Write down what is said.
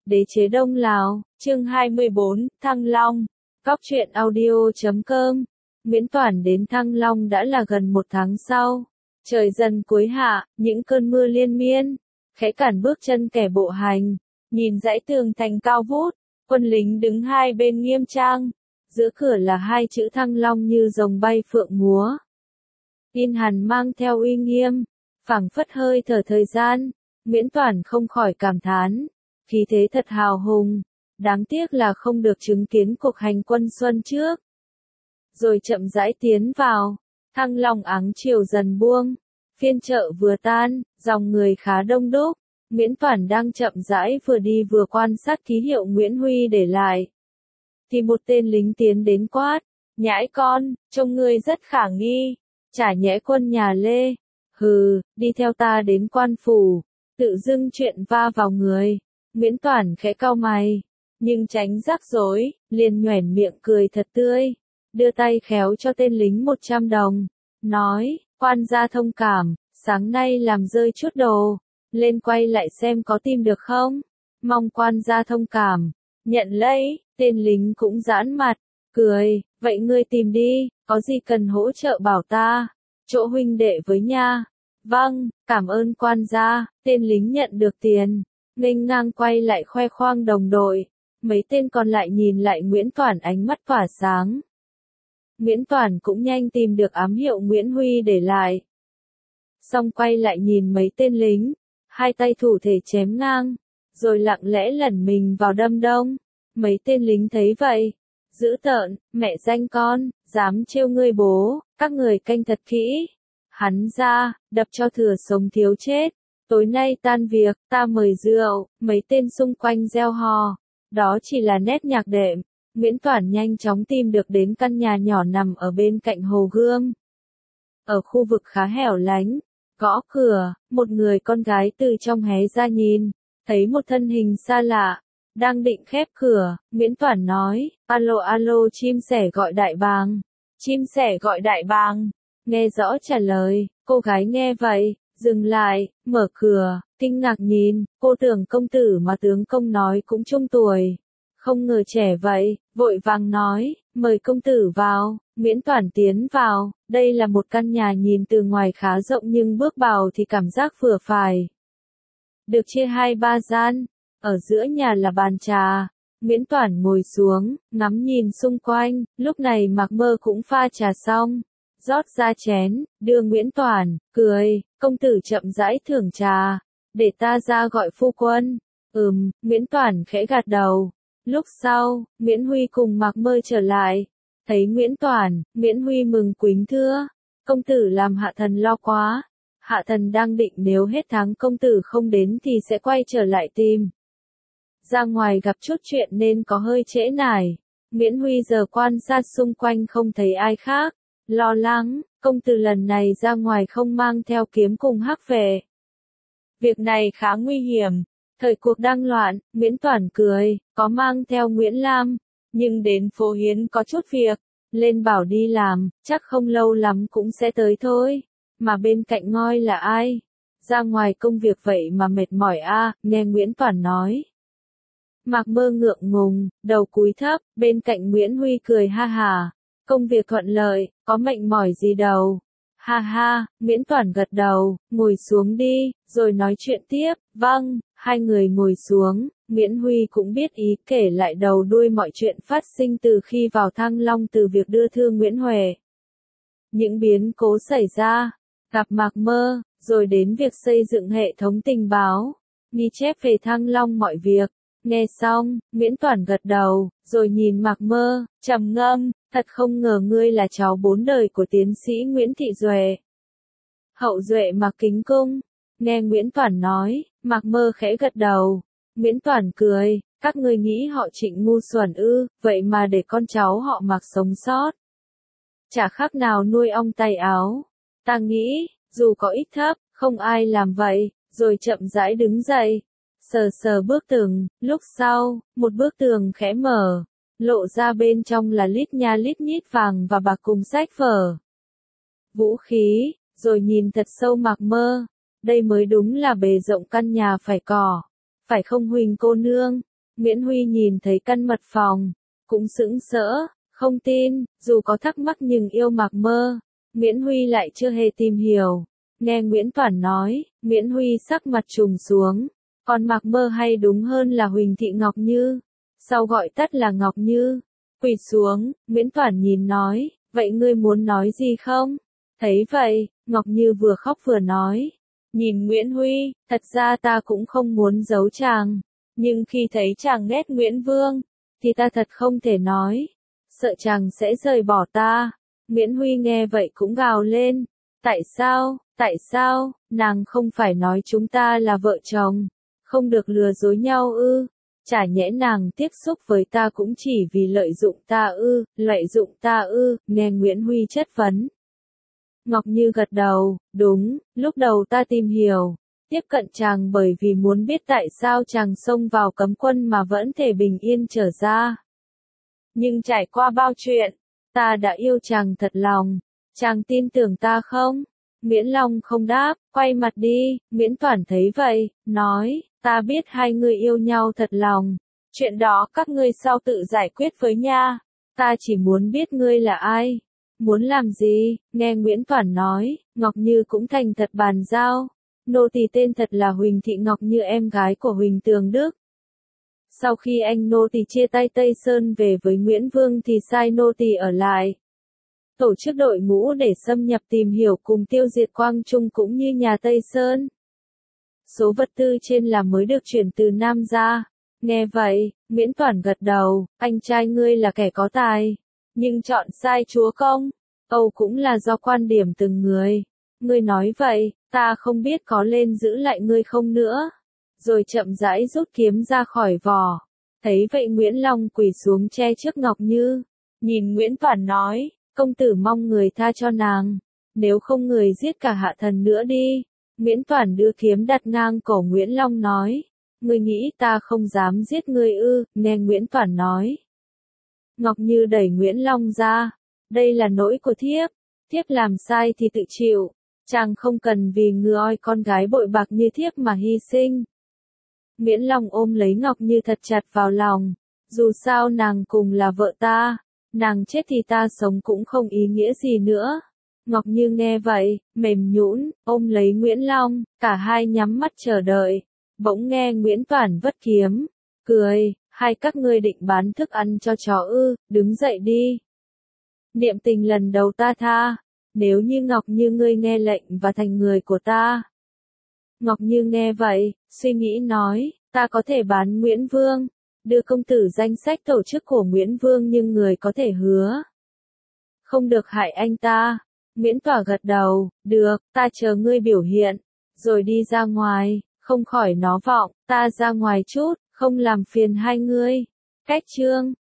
Đế chế Đông Lào, chương 24, Thăng Long, Góc truyện audio.com. Miễn Toản đến Thăng Long đã là gần một tháng sau. Trời dần cuối hạ, những cơn mưa liên miên, khẽ cản bước chân kẻ bộ hành. Nhìn dãy tường thành cao vút, quân lính đứng hai bên nghiêm trang. Giữa cửa là hai chữ Thăng Long như rồng bay phượng múa. In hẳn mang theo uy nghiêm, phảng phất hơi thở thời gian. Miễn Toản không khỏi cảm thán, khí thế thật hào hùng, đáng tiếc là không được chứng kiến cuộc hành quân xuân trước. Rồi chậm rãi tiến vào, Thăng Long áng chiều dần buông, phiên chợ vừa tan, dòng người khá đông đúc. Miễn Toản đang chậm rãi vừa đi vừa quan sát ký hiệu Nguyễn Huy để lại. Thì một tên lính tiến đến quát, nhãi con, trông ngươi rất khả nghi, chả nhẽ quân nhà Lê, hừ, đi theo ta đến quan phủ, tự dưng chuyện va vào người. Miễn Toản khẽ cau mày, nhưng tránh rắc rối, liền nhoẻn miệng cười thật tươi, đưa tay khéo cho tên lính 100 đồng, nói, quan gia thông cảm, sáng nay làm rơi chút đồ, lên quay lại xem có tìm được không, mong quan gia thông cảm, nhận lấy. Tên lính cũng giãn mặt, cười, vậy ngươi tìm đi, có gì cần hỗ trợ bảo ta, chỗ huynh đệ với nha. Vâng, cảm ơn quan gia. Tên lính nhận được tiền, nghênh ngang quay lại khoe khoang đồng đội. Mấy tên còn lại nhìn lại Nguyễn Toản ánh mắt tỏa sáng. Nguyễn Toản cũng nhanh tìm được ám hiệu Nguyễn Huy để lại. Xong quay lại nhìn mấy tên lính, hai tay thủ thể chém ngang, rồi lặng lẽ lẩn mình vào đâm đông. Mấy tên lính thấy vậy, dữ tợn, mẹ danh con, dám trêu ngươi bố, các người canh thật kỹ. Hắn ra, đập cho thừa sống thiếu chết. Tối nay tan việc, ta mời rượu. Mấy tên xung quanh reo hò. Đó chỉ là nét nhạc đệm. Miễn Toản nhanh chóng tìm được đến căn nhà nhỏ nằm ở bên cạnh hồ Gươm. Ở khu vực khá hẻo lánh, gõ cửa, một người con gái từ trong hé ra nhìn, thấy một thân hình xa lạ. Đang định khép cửa, Miễn Toản nói, alo alo, chim sẻ gọi đại bàng. Chim sẻ gọi đại bàng. Nghe rõ trả lời, cô gái nghe vậy, dừng lại, mở cửa, kinh ngạc nhìn, cô tưởng công tử mà tướng công nói cũng trung tuổi. Không ngờ trẻ vậy, vội vàng nói, mời công tử vào. Miễn Toản tiến vào, đây là một căn nhà nhìn từ ngoài khá rộng nhưng bước vào thì cảm giác vừa phải. Được chia 2-3 gian. Ở giữa nhà là bàn trà, Miễn Toản ngồi xuống, ngắm nhìn xung quanh, lúc này Mạc Mơ cũng pha trà xong, rót ra chén, đưa Miễn Toản, cười, công tử chậm rãi thưởng trà, để ta ra gọi phu quân. Miễn Toản khẽ gật đầu. Lúc sau, Nguyễn Huy cùng Mạc Mơ trở lại, thấy Miễn Toản, Nguyễn Huy mừng quính thưa, công tử làm hạ thần lo quá, hạ thần đang định nếu hết tháng công tử không đến thì sẽ quay trở lại tìm. Ra ngoài gặp chút chuyện nên có hơi trễ nải. Nguyễn Huy giờ quan sát xung quanh không thấy ai khác. Lo lắng, công tử lần này ra ngoài không mang theo kiếm cùng hắc vệ. Việc này khá nguy hiểm. Thời cuộc đang loạn, Miễn Toản cười, có mang theo Nguyễn Lam. Nhưng đến phố Hiến có chút việc. Lên bảo đi làm, chắc không lâu lắm cũng sẽ tới thôi. Mà bên cạnh ngôi là ai? Ra ngoài công việc vậy mà mệt mỏi nghe Nguyễn Toản nói. Mạc Mơ ngượng ngùng, đầu cúi thấp, bên cạnh Nguyễn Huy cười ha hà. Công việc thuận lợi, có mệnh mỏi gì đâu. Ha ha, Miễn Toản gật đầu, ngồi xuống đi, rồi nói chuyện tiếp. Vâng, hai người ngồi xuống, Nguyễn Huy cũng biết ý kể lại đầu đuôi mọi chuyện phát sinh từ khi vào Thăng Long, từ việc đưa thư Nguyễn Huệ. Những biến cố xảy ra, gặp Mạc Mơ, rồi đến việc xây dựng hệ thống tình báo, ghi chép về Thăng Long mọi việc. Nghe xong, Miễn Toản gật đầu, rồi nhìn Mạc Mơ, trầm ngâm, thật không ngờ ngươi là cháu 4 đời của tiến sĩ Nguyễn Thị Duệ. Hậu duệ Mạc Kính Cung. Nghe Nguyễn Toản nói, Mạc Mơ khẽ gật đầu. Miễn Toản cười, các ngươi nghĩ họ Trịnh ngu xuẩn ư, vậy mà để con cháu họ Mạc sống sót. Chả khác nào nuôi ong tay áo. Ta nghĩ, dù có ít thấp, không ai làm vậy, rồi chậm rãi đứng dậy. Sờ sờ bức tường, lúc sau, một bức tường khẽ mở, lộ ra bên trong là lít nha lít nhít vàng và bạc cùng sách vở. Vũ khí, rồi nhìn thật sâu Mạc Mơ, đây mới đúng là bề rộng căn nhà phải cỏ, phải không Huỳnh cô nương? Nguyễn Huy nhìn thấy căn mật phòng, cũng sững sỡ, không tin, dù có thắc mắc nhưng yêu Mạc Mơ, Nguyễn Huy lại chưa hề tìm hiểu. Nghe Nguyễn Toản nói, Nguyễn Huy sắc mặt trùng xuống, còn Mạc Mơ hay đúng hơn là Huỳnh Thị Ngọc Như, sau gọi tắt là Ngọc Như. Quỳ xuống, Nguyễn Toản nhìn nói, vậy ngươi muốn nói gì không? Thấy vậy, Ngọc Như vừa khóc vừa nói, nhìn Nguyễn Huy, thật ra ta cũng không muốn giấu chàng, nhưng khi thấy chàng ghét Nguyễn Vương, thì ta thật không thể nói, sợ chàng sẽ rời bỏ ta. Nguyễn Huy nghe vậy cũng gào lên, tại sao, nàng không phải nói chúng ta là vợ chồng, không được lừa dối nhau ư? Chả nhẽ nàng tiếp xúc với ta cũng chỉ vì lợi dụng ta ư, nghe Nguyễn Huy chất vấn. Ngọc Như gật đầu, đúng, lúc đầu ta tìm hiểu, tiếp cận chàng bởi vì muốn biết tại sao chàng xông vào cấm quân mà vẫn thể bình yên trở ra. Nhưng trải qua bao chuyện, ta đã yêu chàng thật lòng, chàng tin tưởng ta không? Nguyễn Long không đáp, quay mặt đi, Nguyễn Toản thấy vậy, nói, ta biết hai người yêu nhau thật lòng, chuyện đó các ngươi sau tự giải quyết với nha, ta chỉ muốn biết ngươi là ai, muốn làm gì, nghe Nguyễn Toản nói, Ngọc Như cũng thành thật bàn giao, nô tỳ tên thật là Huỳnh Thị Ngọc Như, em gái của Huỳnh Tường Đức. Sau khi anh nô tỳ chia tay Tây Sơn về với Nguyễn Vương thì sai nô tỳ ở lại, tổ chức đội ngũ để xâm nhập tìm hiểu cùng tiêu diệt Quang Trung cũng như nhà Tây Sơn. Số vật tư trên là mới được chuyển từ Nam ra. Nghe vậy, Nguyễn Toản gật đầu, anh trai ngươi là kẻ có tài, nhưng chọn sai chúa công, Âu cũng là do quan điểm từng người. Ngươi nói vậy, ta không biết có lên giữ lại ngươi không nữa. Rồi chậm rãi rút kiếm ra khỏi vỏ. Thấy vậy Nguyễn Long quỳ xuống che trước Ngọc Như, nhìn Nguyễn Toản nói, công tử mong người tha cho nàng, nếu không người giết cả Hạ Thần nữa đi. Nguyễn Toản đưa kiếm đặt ngang cổ Nguyễn Long nói, ngươi nghĩ ta không dám giết ngươi ư? Nghe Nguyễn Toản nói. Ngọc Như đẩy Nguyễn Long ra, đây là lỗi của thiếp, thiếp làm sai thì tự chịu, chàng không cần vì người con gái bội bạc như thiếp mà hy sinh. Nguyễn Long ôm lấy Ngọc Như thật chặt vào lòng, dù sao nàng cùng là vợ ta, nàng chết thì ta sống cũng không ý nghĩa gì nữa. Ngọc Như nghe vậy, mềm nhũn, ôm lấy Nguyễn Long, cả hai nhắm mắt chờ đợi. Bỗng nghe Nguyễn Toản vất kiếm, cười, hai các ngươi định bán thức ăn cho chó ư, đứng dậy đi. Niệm tình lần đầu ta tha, nếu như Ngọc Như ngươi nghe lệnh và thành người của ta. Ngọc Như nghe vậy, suy nghĩ nói, ta có thể bán Nguyễn Vương, đưa công tử danh sách tổ chức của Nguyễn Vương nhưng người có thể hứa không được hại anh ta. Nguyễn Toản gật đầu, được, ta chờ ngươi biểu hiện, rồi đi ra ngoài, không khỏi nó vọng, ta ra ngoài chút, không làm phiền hai ngươi. Cách chương